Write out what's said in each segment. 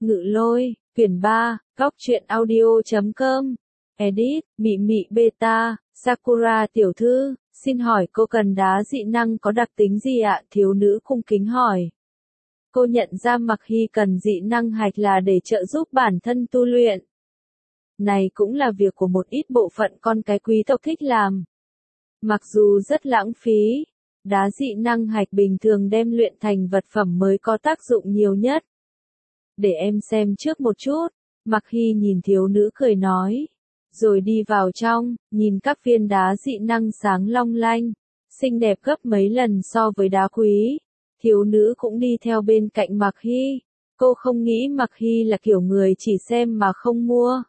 Ngự lôi, quyển 3, góc truyện audio.com. Edit, Mị Mị Beta, Sakura tiểu thư, xin hỏi cô cần đá dị năng có đặc tính gì ạ? Thiếu nữ cung kính hỏi. Cô nhận ra Mặc Hy cần dị năng hạch là để trợ giúp bản thân tu luyện. Này cũng là việc của một ít bộ phận con cái quý tộc thích làm. Mặc dù rất lãng phí, đá dị năng hạch bình thường đem luyện thành vật phẩm mới có tác dụng nhiều nhất. Để em xem trước một chút, Mặc Hy nhìn thiếu nữ cười nói. Rồi đi vào trong, nhìn các viên đá dị năng sáng long lanh, xinh đẹp gấp mấy lần so với đá quý. Thiếu nữ cũng đi theo bên cạnh Mặc Hy. Cô không nghĩ Mặc Hy là kiểu người chỉ xem mà không mua.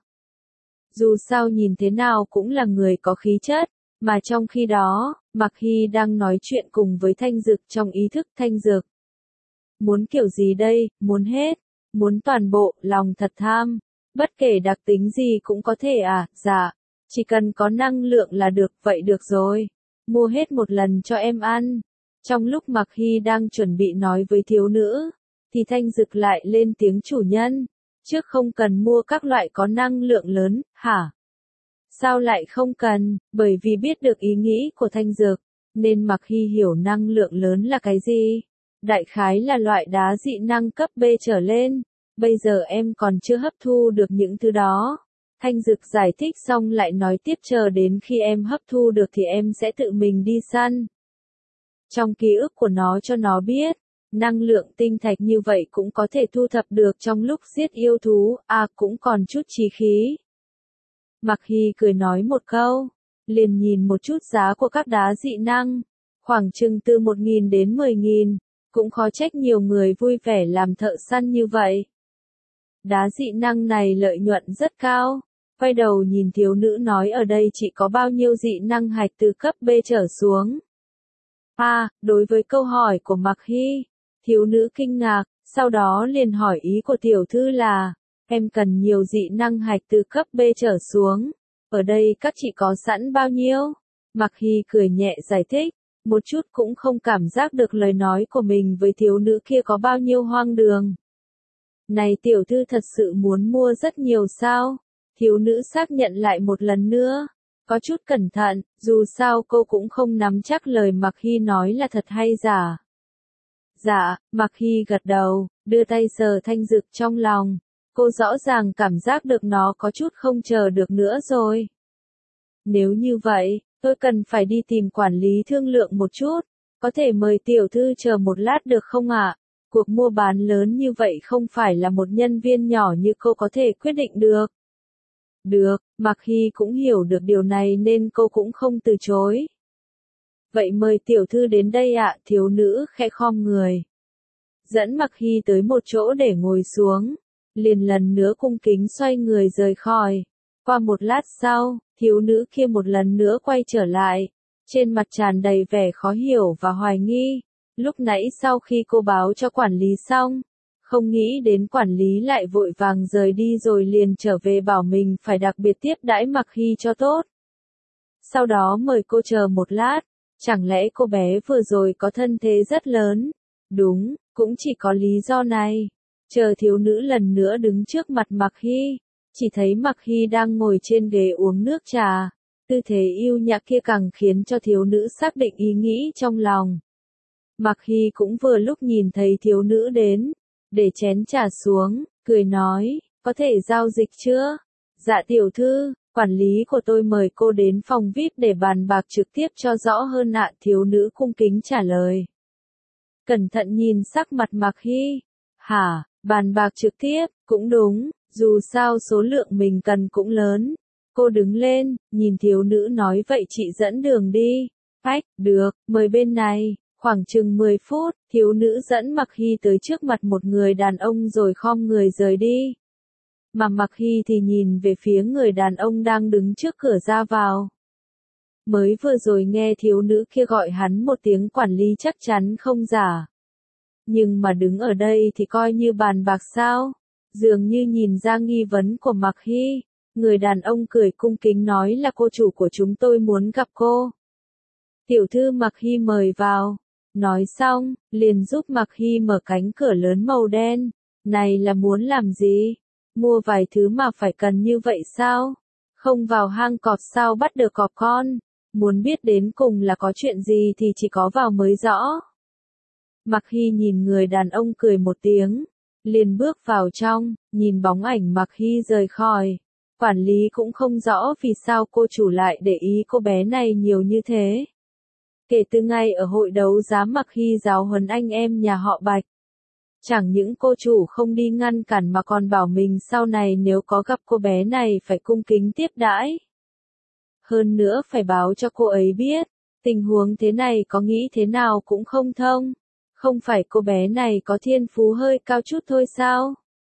Dù sao nhìn thế nào cũng là người có khí chất, mà trong khi đó, Mặc Hy đang nói chuyện cùng với Thanh Dực trong ý thức Thanh Dực. Muốn kiểu gì đây, muốn hết, muốn toàn bộ, lòng thật tham. Bất kể đặc tính gì cũng có thể à, dạ. Chỉ cần có năng lượng là được, vậy được rồi. Mua hết một lần cho em ăn. Trong lúc Mặc Hy đang chuẩn bị nói với thiếu nữ, thì Thanh Dực lại lên tiếng chủ nhân. Trước không cần mua các loại có năng lượng lớn, hả? Sao lại không cần? Bởi vì biết được ý nghĩ của Thanh Dực, nên Mặc Hy hiểu năng lượng lớn là cái gì. Đại khái là loại đá dị năng cấp B trở lên. Bây giờ em còn chưa hấp thu được những thứ đó. Thanh Dực giải thích xong lại nói tiếp chờ đến khi em hấp thu được thì em sẽ tự mình đi săn. Trong ký ức của nó cho nó biết, năng lượng tinh thạch như vậy cũng có thể thu thập được trong lúc giết yêu thú, cũng còn chút chí khí. Mặc Hy cười nói một câu, liền nhìn một chút giá của các đá dị năng, khoảng chừng từ 1.000 đến 10.000, cũng khó trách nhiều người vui vẻ làm thợ săn như vậy. Đá dị năng này lợi nhuận rất cao. Quay đầu nhìn thiếu nữ nói ở đây chỉ có bao nhiêu dị năng hạch từ cấp B trở xuống. Đối với câu hỏi của Mặc Hy, thiếu nữ kinh ngạc, sau đó liền hỏi ý của tiểu thư là, em cần nhiều dị năng hạch từ cấp B trở xuống. Ở đây các chị có sẵn bao nhiêu? Mặc Hy cười nhẹ giải thích, một chút cũng không cảm giác được lời nói của mình với thiếu nữ kia có bao nhiêu hoang đường. Này tiểu thư thật sự muốn mua rất nhiều sao? Thiếu nữ xác nhận lại một lần nữa. Có chút cẩn thận, dù sao cô cũng không nắm chắc lời Mặc Hy nói là thật hay giả. Dạ, Mặc Hy gật đầu, đưa tay sờ Thanh Dực trong lòng. Cô rõ ràng cảm giác được nó có chút không chờ được nữa rồi. Nếu như vậy, tôi cần phải đi tìm quản lý thương lượng một chút. Có thể mời tiểu thư chờ một lát được không ạ? Cuộc mua bán lớn như vậy không phải là một nhân viên nhỏ như cô có thể quyết định được. Được, Mặc Hy cũng hiểu được điều này nên cô cũng không từ chối. Vậy mời tiểu thư đến đây ạ, thiếu nữ khẽ khom người. Dẫn Mặc Hy tới một chỗ để ngồi xuống, liền lần nữa cung kính xoay người rời khỏi. Qua một lát sau, thiếu nữ kia một lần nữa quay trở lại, trên mặt tràn đầy vẻ khó hiểu và hoài nghi. Lúc nãy sau khi cô báo cho quản lý xong, không nghĩ đến quản lý lại vội vàng rời đi rồi liền trở về bảo mình phải đặc biệt tiếp đãi Mặc Hy cho tốt. Sau đó mời cô chờ một lát, chẳng lẽ cô bé vừa rồi có thân thế rất lớn? Đúng, cũng chỉ có lý do này. Chờ thiếu nữ lần nữa đứng trước mặt Mặc Hy, chỉ thấy Mặc Hy đang ngồi trên ghế uống nước trà. Tư thế yêu nhã kia càng khiến cho thiếu nữ xác định ý nghĩ trong lòng. Mặc Hy cũng vừa lúc nhìn thấy thiếu nữ đến, để chén trà xuống, cười nói, có thể giao dịch chưa? Dạ tiểu thư, quản lý của tôi mời cô đến phòng VIP để bàn bạc trực tiếp cho rõ hơn ạ, thiếu nữ cung kính trả lời. Cẩn thận nhìn sắc mặt Mặc Hy, hả, bàn bạc trực tiếp, cũng đúng, dù sao số lượng mình cần cũng lớn. Cô đứng lên, nhìn thiếu nữ nói vậy chị dẫn đường đi. Được, mời bên này. Khoảng chừng 10 phút, thiếu nữ dẫn Mặc Hy tới trước mặt một người đàn ông rồi khom người rời đi. Mà Mặc Hy thì nhìn về phía người đàn ông đang đứng trước cửa ra vào. Mới vừa rồi nghe thiếu nữ kia gọi hắn một tiếng quản lý chắc chắn không giả. Nhưng mà đứng ở đây thì coi như bàn bạc sao? Dường như nhìn ra nghi vấn của Mặc Hy, người đàn ông cười cung kính nói là cô chủ của chúng tôi muốn gặp cô. Tiểu thư Mặc Hy mời vào. Nói xong, liền giúp Mặc Hy mở cánh cửa lớn màu đen. Này là muốn làm gì? Mua vài thứ mà phải cần như vậy sao? Không vào hang cọp sao bắt được cọp con? Muốn biết đến cùng là có chuyện gì thì chỉ có vào mới rõ. Mặc Hy nhìn người đàn ông cười một tiếng, liền bước vào trong, nhìn bóng ảnh Mặc Hy rời khỏi. Quản lý cũng không rõ vì sao cô chủ lại để ý cô bé này nhiều như thế. Kể từ ngày ở hội đấu giá Mặc Hy giáo huấn anh em nhà họ Bạch. Chẳng những cô chủ không đi ngăn cản mà còn bảo mình sau này nếu có gặp cô bé này phải cung kính tiếp đãi. Hơn nữa phải báo cho cô ấy biết, tình huống thế này có nghĩ thế nào cũng không thông. Không phải cô bé này có thiên phú hơi cao chút thôi sao?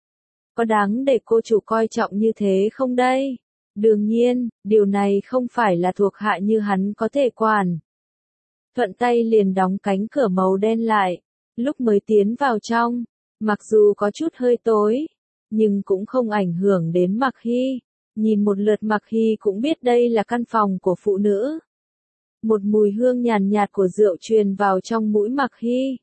Có đáng để cô chủ coi trọng như thế không đây? Đương nhiên, điều này không phải là thuộc hạ như hắn có thể quản. Thuận tay liền đóng cánh cửa màu đen lại. Lúc mới tiến vào trong, mặc dù có chút hơi tối, nhưng cũng không ảnh hưởng đến Mặc Hy. Nhìn một lượt Mặc Hy cũng biết đây là căn phòng của phụ nữ. Một mùi hương nhàn nhạt của rượu truyền vào trong mũi Mặc Hy.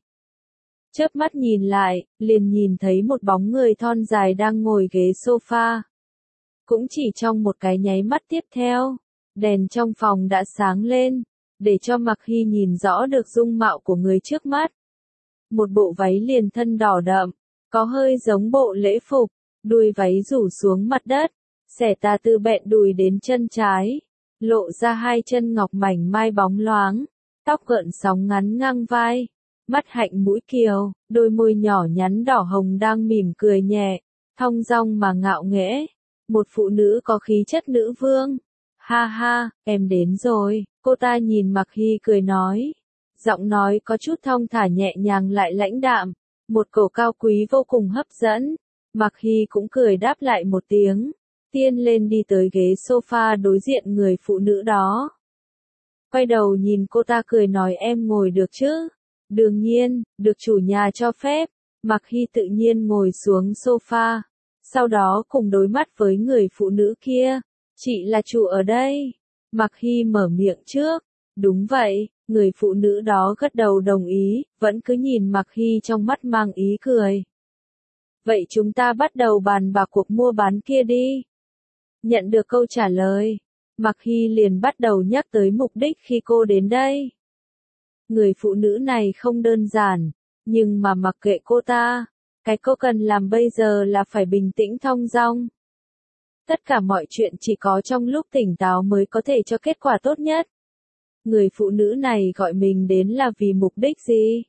Chớp mắt nhìn lại, liền nhìn thấy một bóng người thon dài đang ngồi ghế sofa. Cũng chỉ trong một cái nháy mắt tiếp theo, đèn trong phòng đã sáng lên, để cho Mặc Hy nhìn rõ được dung mạo của người trước mắt. Một bộ váy liền thân đỏ đậm, có hơi giống bộ lễ phục, đuôi váy rủ xuống mặt đất, xẻ tà từ bẹn đùi đến chân trái, lộ ra hai chân ngọc mảnh mai bóng loáng, tóc gợn sóng ngắn ngang vai, mắt hạnh mũi kiều, đôi môi nhỏ nhắn đỏ hồng đang mỉm cười nhẹ, thong dong mà ngạo nghễ, một phụ nữ có khí chất nữ vương. Ha ha, em đến rồi, cô ta nhìn Mặc Hy cười nói. Giọng nói có chút thong thả nhẹ nhàng lại lãnh đạm, một cổ cao quý vô cùng hấp dẫn. Mặc Hy cũng cười đáp lại một tiếng, tiên lên đi tới ghế sofa đối diện người phụ nữ đó. Quay đầu nhìn cô ta cười nói em ngồi được chứ? Đương nhiên, được chủ nhà cho phép. Mặc Hy tự nhiên ngồi xuống sofa, sau đó cùng đối mắt với người phụ nữ kia. Chị là chủ ở đây. Mặc Hy mở miệng trước. Đúng vậy. Người phụ nữ đó gật đầu đồng ý, vẫn cứ nhìn Mặc Hy trong mắt mang ý cười. Vậy chúng ta bắt đầu bàn bạc cuộc mua bán kia đi. Nhận được câu trả lời, Mặc Hy liền bắt đầu nhắc tới mục đích khi cô đến đây. Người phụ nữ này không đơn giản, nhưng mà mặc kệ cô ta, cái cô cần làm bây giờ là phải bình tĩnh thong dong. Tất cả mọi chuyện chỉ có trong lúc tỉnh táo mới có thể cho kết quả tốt nhất. Người phụ nữ này gọi mình đến là vì mục đích gì?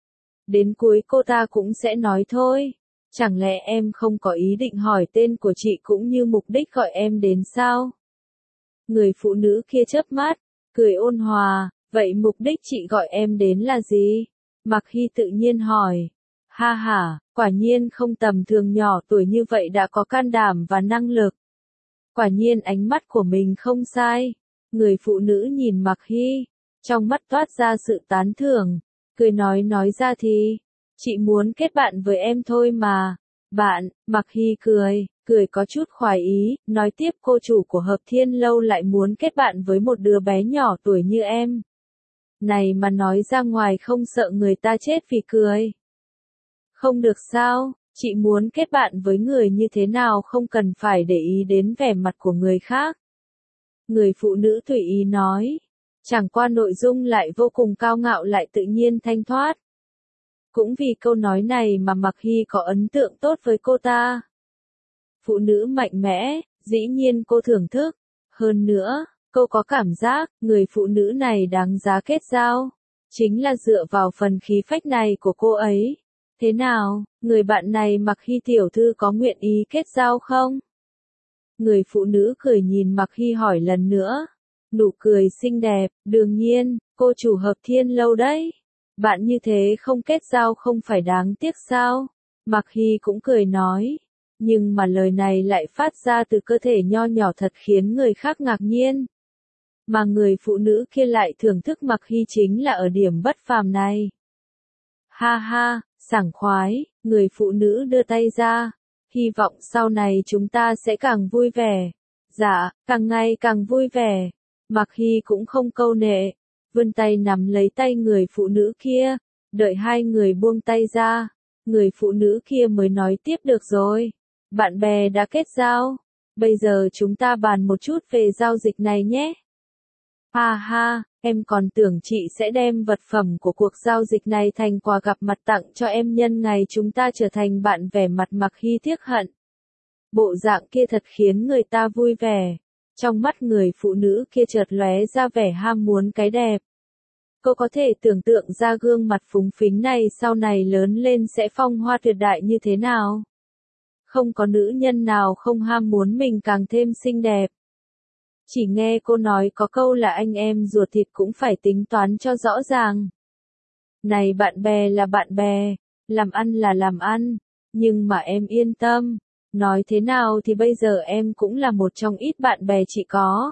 Đến cuối cô ta cũng sẽ nói thôi. Chẳng lẽ em không có ý định hỏi tên của chị cũng như mục đích gọi em đến sao? Người phụ nữ kia chớp mắt, cười ôn hòa, vậy mục đích chị gọi em đến là gì? Mặc Hy tự nhiên hỏi. Ha ha, quả nhiên không tầm thường, nhỏ tuổi như vậy đã có can đảm và năng lực. Quả nhiên ánh mắt của mình không sai. Người phụ nữ nhìn Mặc Hy, trong mắt toát ra sự tán thưởng, cười nói ra thì, chị muốn kết bạn với em thôi mà. Bạn, Mặc Hy cười có chút khoái ý, nói tiếp cô chủ của Hợp Thiên Lâu lại muốn kết bạn với một đứa bé nhỏ tuổi như em. Này mà nói ra ngoài không sợ người ta chết vì cười. Không được sao, chị muốn kết bạn với người như thế nào không cần phải để ý đến vẻ mặt của người khác. Người phụ nữ tùy ý nói. Chẳng qua nội dung lại vô cùng cao ngạo lại tự nhiên thanh thoát. Cũng vì câu nói này mà Mặc Hy có ấn tượng tốt với cô ta. Phụ nữ mạnh mẽ, dĩ nhiên cô thưởng thức. Hơn nữa, cô có cảm giác, người phụ nữ này đáng giá kết giao. Chính là dựa vào phần khí phách này của cô ấy. Thế nào, người bạn này Mặc Hy tiểu thư có nguyện ý kết giao không? Người phụ nữ cười nhìn Mặc Hy hỏi lần nữa. Nụ cười xinh đẹp, đương nhiên, cô chủ Hợp Thiên Lâu đấy. Bạn như thế không kết giao không phải đáng tiếc sao? Mặc Hy cũng cười nói. Nhưng mà lời này lại phát ra từ cơ thể nho nhỏ thật khiến người khác ngạc nhiên. Mà người phụ nữ kia lại thưởng thức Mặc Hy chính là ở điểm bất phàm này. Ha ha, sảng khoái, người phụ nữ đưa tay ra. Hy vọng sau này chúng ta sẽ càng vui vẻ. Dạ, càng ngày càng vui vẻ. Mặc Hy cũng không câu nệ, vươn tay nắm lấy tay người phụ nữ kia, đợi hai người buông tay ra, Người phụ nữ kia mới nói tiếp được rồi. Bạn bè đã kết giao. Bây giờ chúng ta bàn một chút về giao dịch này nhé. Ha ha, em còn tưởng chị sẽ đem vật phẩm của cuộc giao dịch này thành quà gặp mặt tặng cho em nhân ngày chúng ta trở thành bạn, vẻ mặt Mặc Hy tiếc hận. Bộ dạng kia thật khiến người ta vui vẻ. Trong mắt người phụ nữ kia chợt lóe ra vẻ ham muốn cái đẹp. Cô có thể tưởng tượng ra gương mặt phúng phính này sau này lớn lên sẽ phong hoa tuyệt đại như thế nào. Không có nữ nhân nào không ham muốn mình càng thêm xinh đẹp. Chỉ nghe cô nói có câu là anh em ruột thịt cũng phải tính toán cho rõ ràng. Này, bạn bè là bạn bè, làm ăn là làm ăn, nhưng mà em yên tâm, nói thế nào thì bây giờ em cũng là một trong ít bạn bè chị có.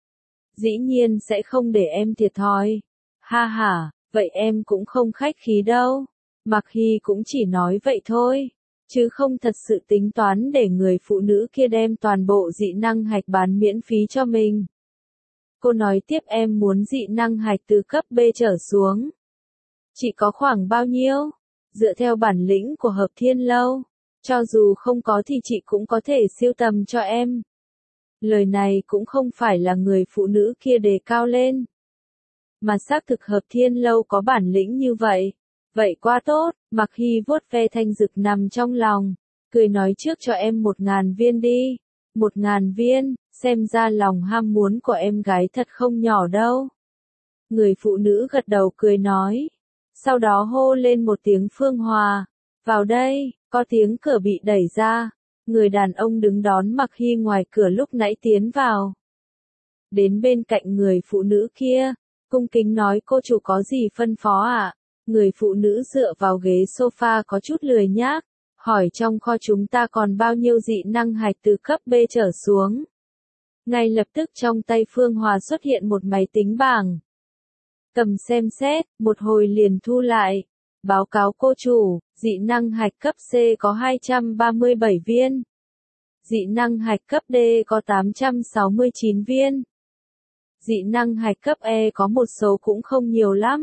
Dĩ nhiên sẽ không để em thiệt thòi. Ha ha, vậy em cũng không khách khí đâu. Mặc Hy cũng chỉ nói vậy thôi, chứ không thật sự tính toán để người phụ nữ kia đem toàn bộ dị năng hạch bán miễn phí cho mình. Cô nói tiếp, em muốn dị năng hạch từ cấp B trở xuống. Chị có khoảng bao nhiêu? Dựa theo bản lĩnh của Hợp Thiên Lâu, cho dù không có thì chị cũng có thể siêu tầm cho em. Lời này cũng không phải là người phụ nữ kia đề cao lên, mà xác thực Hợp Thiên Lâu có bản lĩnh như vậy. Vậy quá tốt, Mặc Hy vuốt ve thanh dực nằm trong lòng, cười nói trước cho em 1000 viên đi. 1000 viên, xem ra lòng ham muốn của em gái thật không nhỏ đâu. Người phụ nữ gật đầu cười nói, sau đó hô lên một tiếng Phương Hòa, vào đây, có tiếng cửa bị đẩy ra, người đàn ông đứng đón Mặc Hy ngoài cửa lúc nãy tiến vào. Đến bên cạnh người phụ nữ kia, cung kính nói, cô chủ có gì phân phó ạ? Người phụ nữ dựa vào ghế sofa có chút lười nhác, hỏi trong kho chúng ta còn bao nhiêu dị năng hạch từ cấp B trở xuống. Ngay lập tức trong tay Phương Hòa xuất hiện một máy tính bảng. Cầm xem xét, một hồi liền thu lại. Báo cáo cô chủ, dị năng hạch cấp C có 237 viên. Dị năng hạch cấp D có 869 viên. Dị năng hạch cấp E có một số cũng không nhiều lắm.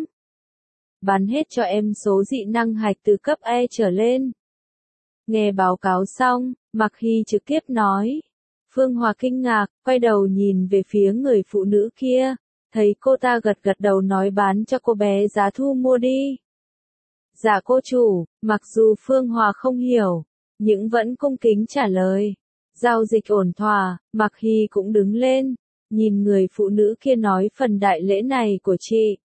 Bán hết cho em số dị năng hạch từ cấp E trở lên. Nghe báo cáo xong, Mặc Hy trực tiếp nói. Phương Hòa kinh ngạc, quay đầu nhìn về phía người phụ nữ kia, thấy cô ta gật gật đầu nói bán cho cô bé giá thu mua đi. Dạ cô chủ, mặc dù Phương Hòa không hiểu, nhưng vẫn cung kính trả lời. Giao dịch ổn thỏa, Mặc Hy cũng đứng lên, nhìn người phụ nữ kia nói, phần đại lễ này của chị.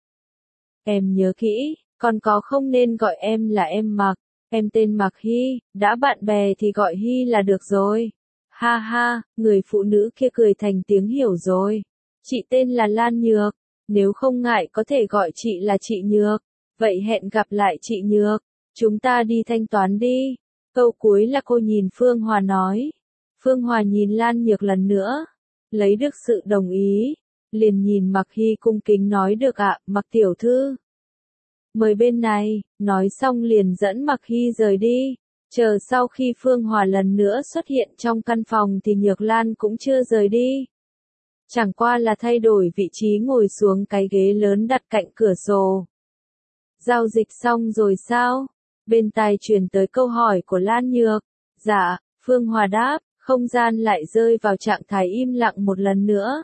Em nhớ kỹ, còn có không nên gọi em là em Mặc, em tên Mặc Hy, đã bạn bè thì gọi Hy là được rồi. Ha ha, người phụ nữ kia cười thành tiếng, hiểu rồi. Chị tên là Lan Nhược, nếu không ngại có thể gọi chị là chị Nhược. Vậy hẹn gặp lại chị Nhược, chúng ta đi thanh toán đi. Câu cuối là cô nhìn Phương Hòa nói. Phương Hòa nhìn Lan Nhược lần nữa, lấy được sự đồng ý, liền nhìn Mặc Hy cung kính nói, được ạ, Mặc tiểu thư. Mời bên này, nói xong liền dẫn Mặc Hy rời đi. Chờ sau khi Phương Hòa lần nữa xuất hiện trong căn phòng thì Nhược Lan cũng chưa rời đi. Chẳng qua là thay đổi vị trí ngồi xuống cái ghế lớn đặt cạnh cửa sổ. Giao dịch xong rồi sao? Bên tai truyền tới câu hỏi của Lan Nhược. Dạ, Phương Hòa đáp, không gian lại rơi vào trạng thái im lặng một lần nữa.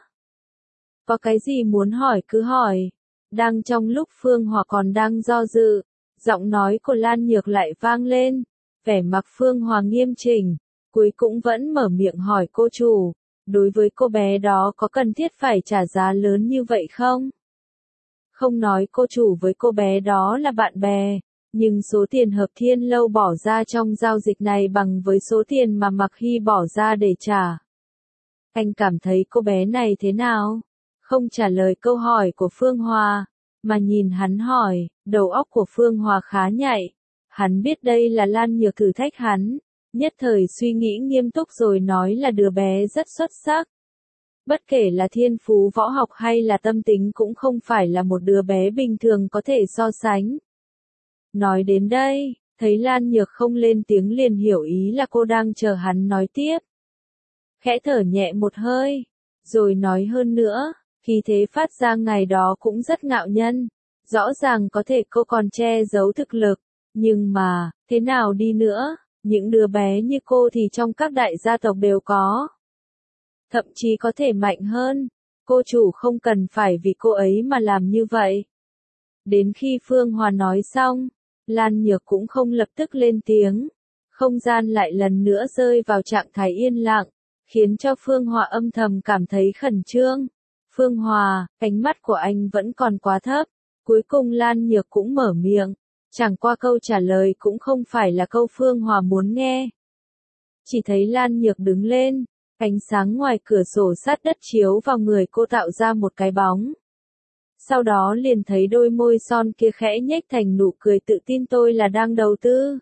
Có cái gì muốn hỏi cứ hỏi. Đang trong lúc Phương Hòa còn đang do dự, giọng nói của Lan Nhược lại vang lên. Vẻ mặt Phương Hòa nghiêm chỉnh, cuối cũng vẫn mở miệng hỏi cô chủ, đối với cô bé đó có cần thiết phải trả giá lớn như vậy không? Không nói cô chủ với cô bé đó là bạn bè, nhưng số tiền Hợp Thiên Lâu bỏ ra trong giao dịch này bằng với số tiền mà Mặc Hy bỏ ra để trả. Anh cảm thấy cô bé này thế nào? Không trả lời câu hỏi của Phương Hòa, mà nhìn hắn hỏi, đầu óc của Phương Hòa khá nhạy. Hắn biết đây là Lan Nhược thử thách hắn, nhất thời suy nghĩ nghiêm túc rồi nói là đứa bé rất xuất sắc. Bất kể là thiên phú võ học hay là tâm tính cũng không phải là một đứa bé bình thường có thể so sánh. Nói đến đây, thấy Lan Nhược không lên tiếng liền hiểu ý là cô đang chờ hắn nói tiếp. Khẽ thở nhẹ một hơi, rồi nói hơn nữa, khí thế phát ra ngày đó cũng rất ngạo nhân. Rõ ràng có thể cô còn che giấu thực lực, nhưng mà, Thế nào đi nữa, những đứa bé như cô thì trong các đại gia tộc đều có. Thậm chí có thể mạnh hơn. Cô chủ không cần phải vì cô ấy mà làm như vậy. Đến khi Phương Hòa nói xong, Lan Nhược cũng không lập tức lên tiếng. Không gian lại lần nữa rơi vào trạng thái yên lặng, khiến cho Phương Hòa âm thầm cảm thấy khẩn trương. Phương Hòa, ánh mắt của anh vẫn còn quá thấp. Cuối cùng Lan Nhược cũng mở miệng. Chẳng qua câu trả lời cũng không phải là câu Phương Hòa muốn nghe. Chỉ thấy Lan Nhược đứng lên, ánh sáng ngoài cửa sổ sát đất chiếu vào người cô tạo ra một cái bóng. Sau đó liền thấy đôi môi son kia khẽ nhếch thành nụ cười tự tin, tôi là đang đầu tư.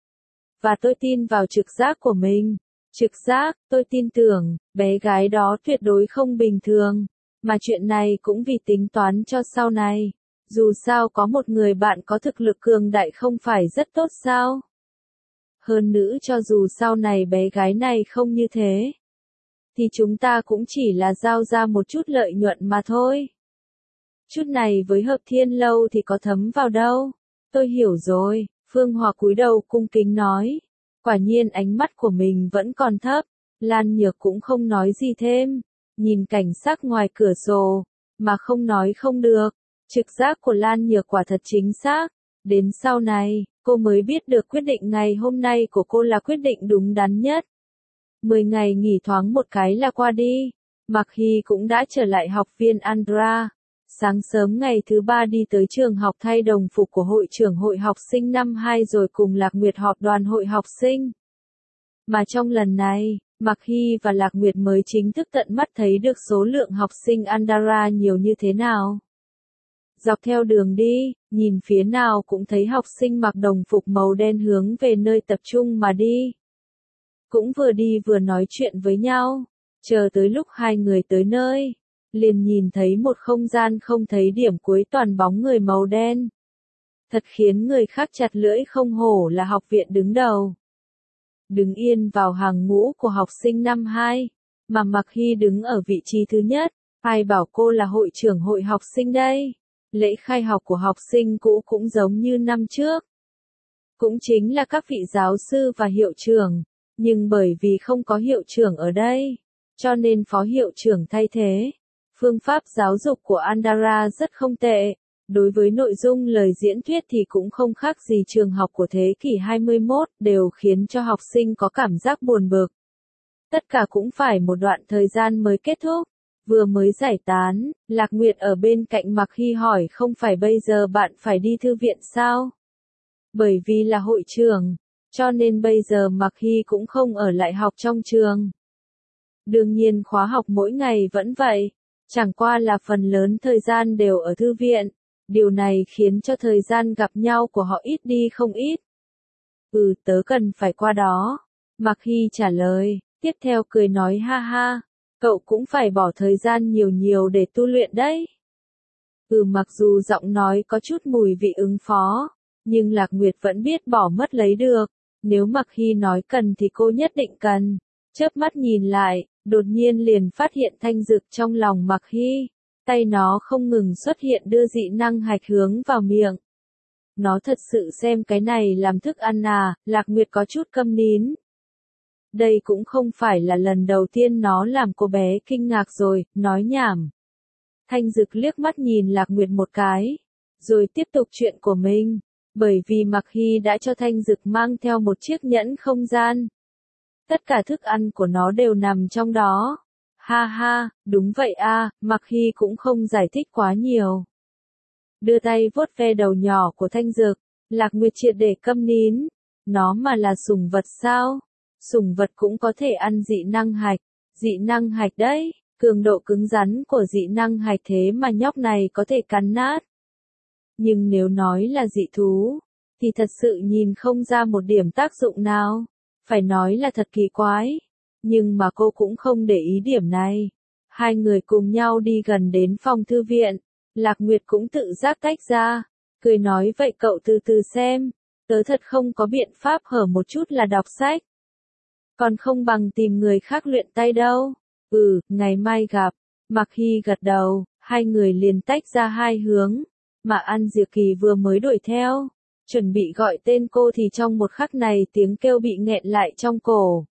Và tôi tin vào trực giác của mình. Trực giác, tôi tin tưởng, bé gái đó tuyệt đối không bình thường. Mà chuyện này cũng vì tính toán cho sau này. Dù sao có một người bạn có thực lực cường đại không phải rất tốt sao? Hơn nữa cho dù sau này bé gái này không như thế, thì chúng ta cũng chỉ là giao ra một chút lợi nhuận mà thôi. Chút này với Hợp Thiên Lâu thì có thấm vào đâu. Tôi hiểu rồi, Phương Hòa cúi đầu cung kính nói. Quả nhiên ánh mắt của mình vẫn còn thấp. Lan Nhược cũng không nói gì thêm. Nhìn cảnh sắc ngoài cửa sổ, mà không nói không được. Trực giác của Lan Nhược quả thật chính xác. Đến sau này, cô mới biết được quyết định ngày hôm nay của cô là quyết định đúng đắn nhất. 10 ngày nghỉ thoáng một cái là qua đi. Mạc Hy cũng đã trở lại học viên Andra. Sáng sớm ngày thứ 3 đi tới trường học thay đồng phục của hội trưởng hội học sinh năm 2 rồi cùng Lạc Nguyệt họp đoàn hội học sinh. Mà trong lần này, Mạc Hy và Lạc Nguyệt mới chính thức tận mắt thấy được số lượng học sinh Andara nhiều như thế nào. Dọc theo đường đi, nhìn phía nào cũng thấy học sinh mặc đồng phục màu đen hướng về nơi tập trung mà đi. Cũng vừa đi vừa nói chuyện với nhau, chờ tới lúc hai người tới nơi, liền nhìn thấy một không gian không thấy điểm cuối toàn bóng người màu đen. Thật khiến người khác chặt lưỡi, không hổ là học viện đứng đầu. Đứng yên vào hàng ngũ của học sinh năm 2, mà Mạc Hy đứng ở vị trí thứ nhất, ai bảo cô là hội trưởng hội học sinh đây. Lễ khai học của học sinh cũ cũng giống như năm trước. Cũng chính là các vị giáo sư và hiệu trưởng, nhưng bởi vì không có hiệu trưởng ở đây, cho nên phó hiệu trưởng thay thế. Phương pháp giáo dục của Andara rất không tệ. Đối với nội dung lời diễn thuyết thì cũng không khác gì trường học của thế kỷ 21, đều khiến cho học sinh có cảm giác buồn bực. Tất cả cũng phải một đoạn thời gian mới kết thúc. Vừa mới giải tán, Lạc Nguyệt ở bên cạnh Mạc Hy hỏi, không phải bây giờ bạn phải đi thư viện sao? Bởi vì là hội trưởng, cho nên bây giờ Mạc Hy cũng không ở lại học trong trường. Đương nhiên khóa học mỗi ngày vẫn vậy, chẳng qua là phần lớn thời gian đều ở thư viện. Điều này khiến cho thời gian gặp nhau của họ ít đi không ít. Tớ cần phải qua đó. Mạc Hy trả lời, tiếp theo cười nói, ha ha, cậu cũng phải bỏ thời gian nhiều nhiều để tu luyện đấy. Mặc dù giọng nói có chút mùi vị ứng phó, nhưng Lạc Nguyệt vẫn biết bỏ mất lấy được. Nếu Mạc Hy nói cần thì cô nhất định cần. Chớp mắt nhìn lại, đột nhiên liền phát hiện thanh dực trong lòng Mạc Hy. Tay nó không ngừng xuất hiện đưa dị năng hạch hướng vào miệng. Nó thật sự xem cái này làm thức ăn à? Lạc Nguyệt có chút câm nín. Đây cũng không phải là lần đầu tiên nó làm cô bé kinh ngạc rồi, nói nhảm. Thanh dực liếc mắt nhìn Lạc Nguyệt một cái, rồi tiếp tục chuyện của mình. Bởi vì Mạc Hy đã cho thanh dực mang theo một chiếc nhẫn không gian. Tất cả thức ăn của nó đều nằm trong đó. Ha ha, đúng vậy a, Mạc Hy cũng không giải thích quá nhiều. Đưa tay vuốt ve đầu nhỏ của thanh dực, Lạc Nguyệt triệt để câm nín. Nó mà là sủng vật sao? Sủng vật cũng có thể ăn dị năng hạch. Dị năng hạch đấy, cường độ cứng rắn của dị năng hạch thế mà nhóc này có thể cắn nát. Nhưng nếu nói là dị thú, thì thật sự nhìn không ra một điểm tác dụng nào. Phải nói là thật kỳ quái. Nhưng mà cô cũng không để ý điểm này. Hai người cùng nhau đi gần đến phòng thư viện. Lạc Nguyệt cũng tự giác tách ra. Cười nói, vậy cậu từ từ xem. Tớ thật không có biện pháp hở một chút là đọc sách. Còn không bằng tìm người khác luyện tay đâu. Ngày mai gặp. Mạc Hy gật đầu. Hai người liền tách ra hai hướng. Mà An Diệp Kỳ vừa mới đuổi theo. Chuẩn bị gọi tên cô thì trong một khắc này tiếng kêu bị nghẹn lại trong cổ.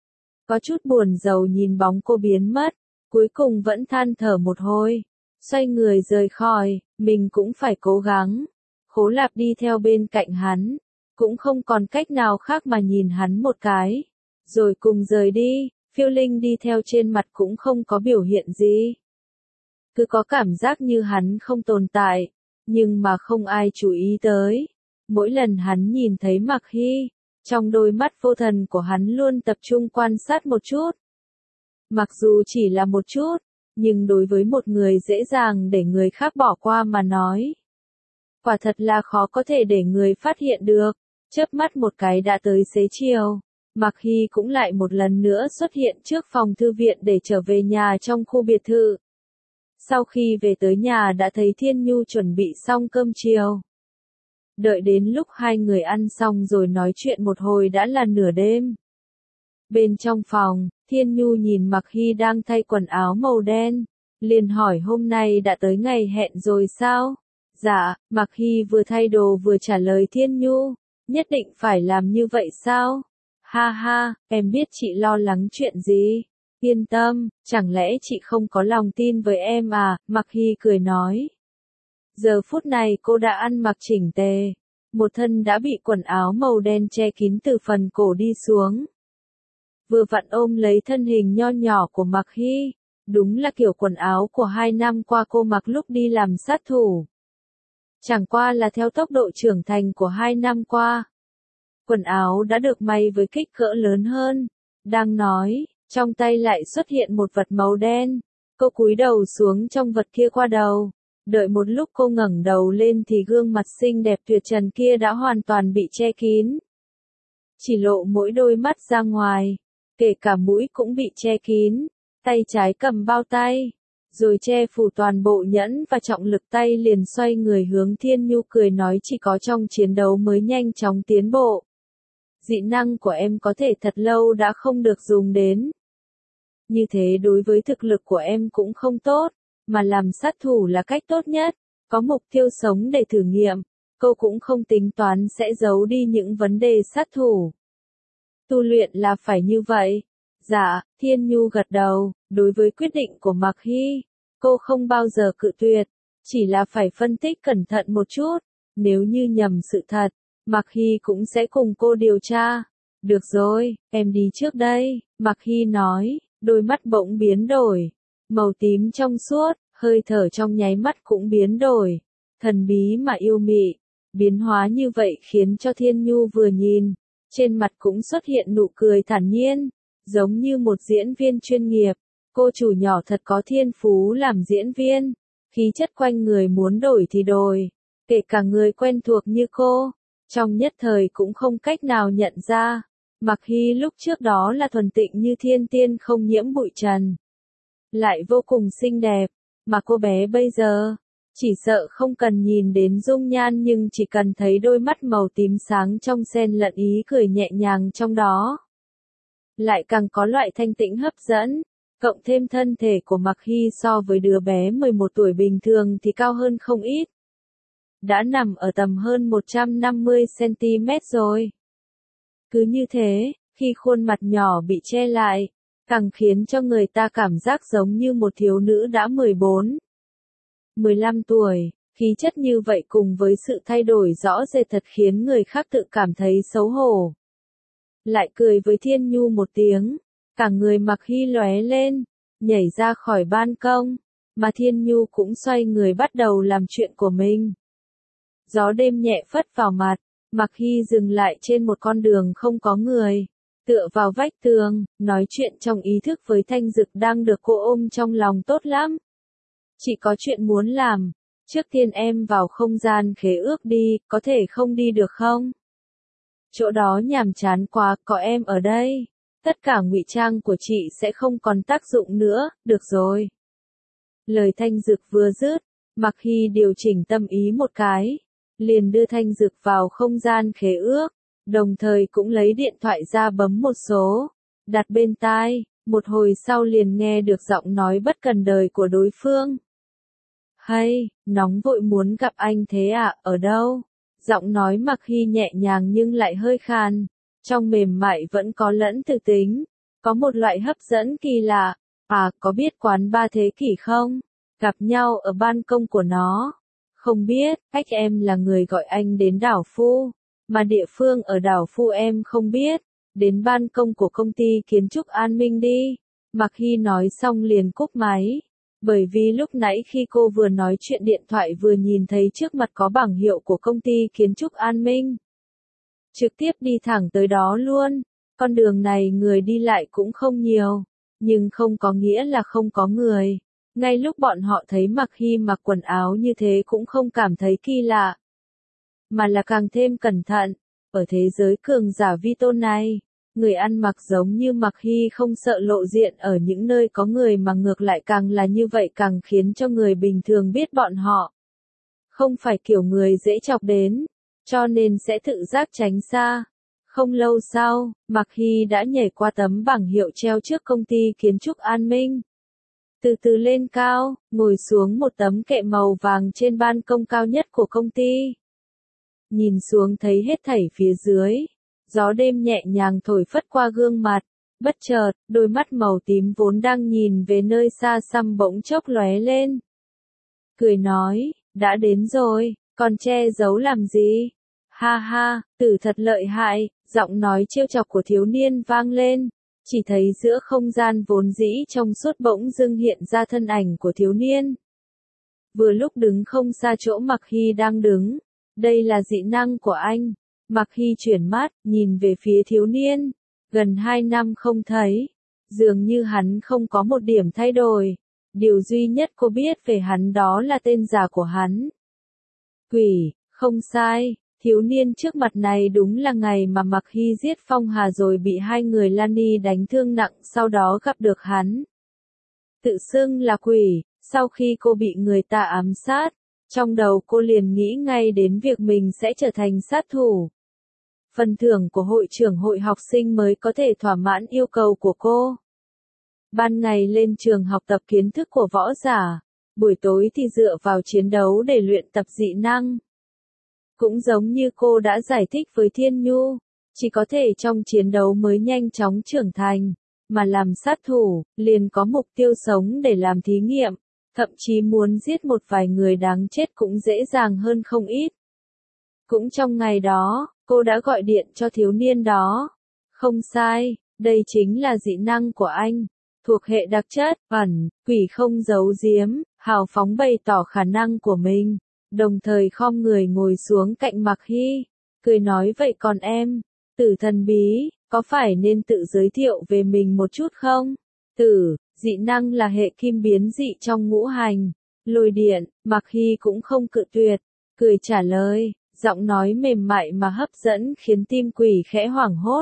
Có chút buồn rầu nhìn bóng cô biến mất, cuối cùng vẫn than thở một hồi, xoay người rời khỏi, mình cũng phải cố gắng. Khố Lạp đi theo bên cạnh hắn, cũng không còn cách nào khác mà nhìn hắn một cái, rồi cùng rời đi. Phiêu Linh đi theo trên mặt cũng không có biểu hiện gì. Cứ có cảm giác như hắn không tồn tại, nhưng mà không ai chú ý tới. Mỗi lần hắn nhìn thấy Mạc Hy, trong đôi mắt vô thần của hắn luôn tập trung quan sát một chút. Mặc dù chỉ là một chút, nhưng đối với một người dễ dàng để người khác bỏ qua mà nói. Quả thật là khó có thể để người phát hiện được. Chớp mắt một cái đã tới xế chiều. Mạc Hy cũng lại một lần nữa xuất hiện trước phòng thư viện để trở về nhà trong khu biệt thự. Sau khi về tới nhà đã thấy Thiên Nhu chuẩn bị xong cơm chiều. Đợi đến lúc hai người ăn xong rồi nói chuyện một hồi đã là nửa đêm. Bên trong phòng, Thiên Nhu nhìn Mạc Hy đang thay quần áo màu đen, liền hỏi hôm nay đã tới ngày hẹn rồi sao? Dạ, Mạc Hy vừa thay đồ vừa trả lời Thiên Nhu, nhất định phải làm như vậy sao? Ha ha, em biết chị lo lắng chuyện gì. Yên tâm, chẳng lẽ chị không có lòng tin với em à? Mạc Hy cười nói. Giờ phút này cô đã ăn mặc chỉnh tề, một thân đã bị quần áo màu đen che kín từ phần cổ đi xuống. Vừa vặn ôm lấy thân hình nho nhỏ của Mạc Hy, đúng là kiểu quần áo của 2 năm qua cô mặc lúc đi làm sát thủ. Chẳng qua là theo tốc độ trưởng thành của 2 năm qua. Quần áo đã được may với kích cỡ lớn hơn. Đang nói, trong tay lại xuất hiện một vật màu đen. Cô cúi đầu xuống trong vật kia qua đầu. Đợi một lúc cô ngẩng đầu lên thì gương mặt xinh đẹp tuyệt trần kia đã hoàn toàn bị che kín. Chỉ lộ mỗi đôi mắt ra ngoài, kể cả mũi cũng bị che kín. Tay trái cầm bao tay, rồi che phủ toàn bộ nhẫn và trọng lực, tay liền xoay người hướng Thiên Nhu cười nói chỉ có trong chiến đấu mới nhanh chóng tiến bộ. Dị năng của em có thể thật lâu đã không được dùng đến. Như thế đối với thực lực của em cũng không tốt, mà làm sát thủ là cách tốt nhất, có mục tiêu sống để thử nghiệm, cô cũng không tính toán sẽ giấu đi những vấn đề sát thủ. Tu luyện là phải như vậy. Dạ, Thiên Nhu gật đầu, đối với quyết định của Mạc Hy, cô không bao giờ cự tuyệt, chỉ là phải phân tích cẩn thận một chút, nếu như nhầm sự thật, Mạc Hy cũng sẽ cùng cô điều tra. Được rồi, em đi trước đây, Mạc Hy nói, đôi mắt bỗng biến đổi, màu tím trong suốt, hơi thở trong nháy mắt cũng biến đổi, thần bí mà yêu mị, biến hóa như vậy khiến cho Thiên Nhu vừa nhìn, trên mặt cũng xuất hiện nụ cười thản nhiên, giống như một diễn viên chuyên nghiệp. Cô chủ nhỏ thật có thiên phú làm diễn viên, khí chất quanh người muốn đổi thì đổi, kể cả người quen thuộc như cô, trong nhất thời cũng không cách nào nhận ra. Mạc Hy lúc trước đó là thuần tịnh như thiên tiên không nhiễm bụi trần, lại vô cùng xinh đẹp, mà cô bé bây giờ, chỉ sợ không cần nhìn đến dung nhan nhưng chỉ cần thấy đôi mắt màu tím sáng trong xen lẫn ý cười nhẹ nhàng trong đó. Lại càng có loại thanh tĩnh hấp dẫn, cộng thêm thân thể của Mạc Hy so với đứa bé 11 tuổi bình thường thì cao hơn không ít. Đã nằm ở tầm hơn 150cm rồi. Cứ như thế, khi khuôn mặt nhỏ bị che lại, càng khiến cho người ta cảm giác giống như một thiếu nữ đã 14, 15 tuổi, khí chất như vậy cùng với sự thay đổi rõ rệt thật khiến người khác tự cảm thấy xấu hổ. Lại cười với Thiên Nhu một tiếng, cả người Mạc Hy lóe lên, nhảy ra khỏi ban công, mà Thiên Nhu cũng xoay người bắt đầu làm chuyện của mình. Gió đêm nhẹ phất vào mặt, Mạc Hy dừng lại trên một con đường không có người, tựa vào vách tường, nói chuyện trong ý thức với Thanh Dực đang được cô ôm trong lòng tốt lắm. Chị có chuyện muốn làm, trước tiên em vào không gian khế ước đi, có thể không đi được không? Chỗ đó nhàm chán quá, có em ở đây, tất cả ngụy trang của chị sẽ không còn tác dụng nữa, được rồi. Lời Thanh Dực vừa dứt, Mạc Hy điều chỉnh tâm ý một cái, liền đưa Thanh Dực vào không gian khế ước, đồng thời cũng lấy điện thoại ra bấm một số, đặt bên tai, một hồi sau liền nghe được giọng nói bất cần đời của đối phương. Hay, nóng vội muốn gặp anh thế à, ở đâu? Giọng nói Mặc Hy nhẹ nhàng nhưng lại hơi khàn, trong mềm mại vẫn có lẫn từ tính, có một loại hấp dẫn kỳ lạ. À, có biết quán ba thế kỷ không? Gặp nhau ở ban công của nó. Không biết, cách em là người gọi anh đến đảo Phu, mà địa phương ở đảo Phu em không biết, đến ban công của công ty kiến trúc An Minh đi. Mặc Hy nói xong liền cúp máy, bởi vì lúc nãy khi cô vừa nói chuyện điện thoại vừa nhìn thấy trước mặt có bảng hiệu của công ty kiến trúc An Minh. Trực tiếp đi thẳng tới đó luôn, con đường này người đi lại cũng không nhiều, nhưng không có nghĩa là không có người. Ngay lúc bọn họ thấy Mặc Hy mặc quần áo như thế cũng không cảm thấy kỳ lạ, mà là càng thêm cẩn thận. Ở thế giới cường giả vi tôn này, người ăn mặc giống như Mặc Hy không sợ lộ diện ở những nơi có người mà ngược lại càng là như vậy càng khiến cho người bình thường biết bọn họ không phải kiểu người dễ chọc đến, cho nên sẽ tự giác tránh xa. Không lâu sau, Mặc Hy đã nhảy qua tấm bảng hiệu treo trước công ty kiến trúc An Minh. Từ từ lên cao, ngồi xuống một tấm kệ màu vàng trên ban công cao nhất của công ty. Nhìn xuống thấy hết thảy phía dưới, gió đêm nhẹ nhàng thổi phất qua gương mặt, bất chợt, đôi mắt màu tím vốn đang nhìn về nơi xa xăm bỗng chốc lóe lên. Cười nói, đã đến rồi, còn che giấu làm gì? Ha ha, Tử thật lợi hại, giọng nói trêu chọc của thiếu niên vang lên. Chỉ thấy giữa không gian vốn dĩ trong suốt bỗng dưng hiện ra thân ảnh của thiếu niên. Vừa lúc đứng không xa chỗ Mặc Hy đang đứng. Đây là dị năng của anh. Mặc Hy chuyển mắt, nhìn về phía thiếu niên. Gần 2 năm không thấy. Dường như hắn không có một điểm thay đổi. Điều duy nhất cô biết về hắn đó là tên giả của hắn. Quỷ, không sai. Thiếu niên trước mặt này đúng là ngày mà Mặc Hy giết Phong Hà rồi bị hai người Lani đánh thương nặng sau đó gặp được hắn. Tự xưng là quỷ, sau khi cô bị người ta ám sát, trong đầu cô liền nghĩ ngay đến việc mình sẽ trở thành sát thủ. Phần thưởng của hội trưởng hội học sinh mới có thể thỏa mãn yêu cầu của cô. Ban ngày lên trường học tập kiến thức của võ giả, buổi tối thì dựa vào chiến đấu để luyện tập dị năng. Cũng giống như cô đã giải thích với Thiên Nhu, chỉ có thể trong chiến đấu mới nhanh chóng trưởng thành, mà làm sát thủ, liền có mục tiêu sống để làm thí nghiệm, thậm chí muốn giết một vài người đáng chết cũng dễ dàng hơn không ít. Cũng trong ngày đó, cô đã gọi điện cho thiếu niên đó. Không sai, đây chính là dị năng của anh, thuộc hệ đặc chất, ẩn, quỷ không giấu giếm, hào phóng bày tỏ khả năng của mình. Đồng thời khom người ngồi xuống cạnh Mặc Hy, cười nói vậy còn em, Tử thần bí, có phải nên tự giới thiệu về mình một chút không? Tử, dị năng là hệ kim biến dị trong ngũ hành, lôi điện, Mặc Hy cũng không cự tuyệt, cười trả lời, giọng nói mềm mại mà hấp dẫn khiến tim quỷ khẽ hoảng hốt.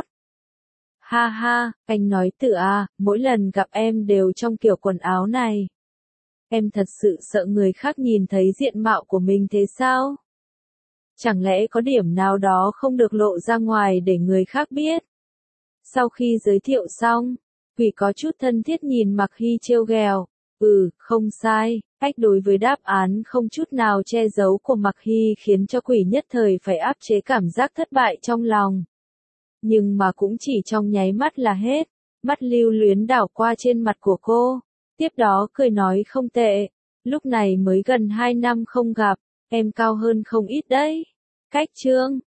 Ha ha, anh nói Tử à, mỗi lần gặp em đều trong kiểu quần áo này. Em thật sự sợ người khác nhìn thấy diện mạo của mình thế sao? Chẳng lẽ có điểm nào đó không được lộ ra ngoài để người khác biết? Sau khi giới thiệu xong, quỷ có chút thân thiết nhìn Mặc Hy trêu ghẹo. Không sai, cách đối với đáp án không chút nào che giấu của Mặc Hy khiến cho quỷ nhất thời phải áp chế cảm giác thất bại trong lòng. Nhưng mà cũng chỉ trong nháy mắt là hết, mắt lưu luyến đảo qua trên mặt của cô. Tiếp đó cười nói không tệ, lúc này mới gần 2 năm không gặp, em cao hơn không ít đấy. Cách chương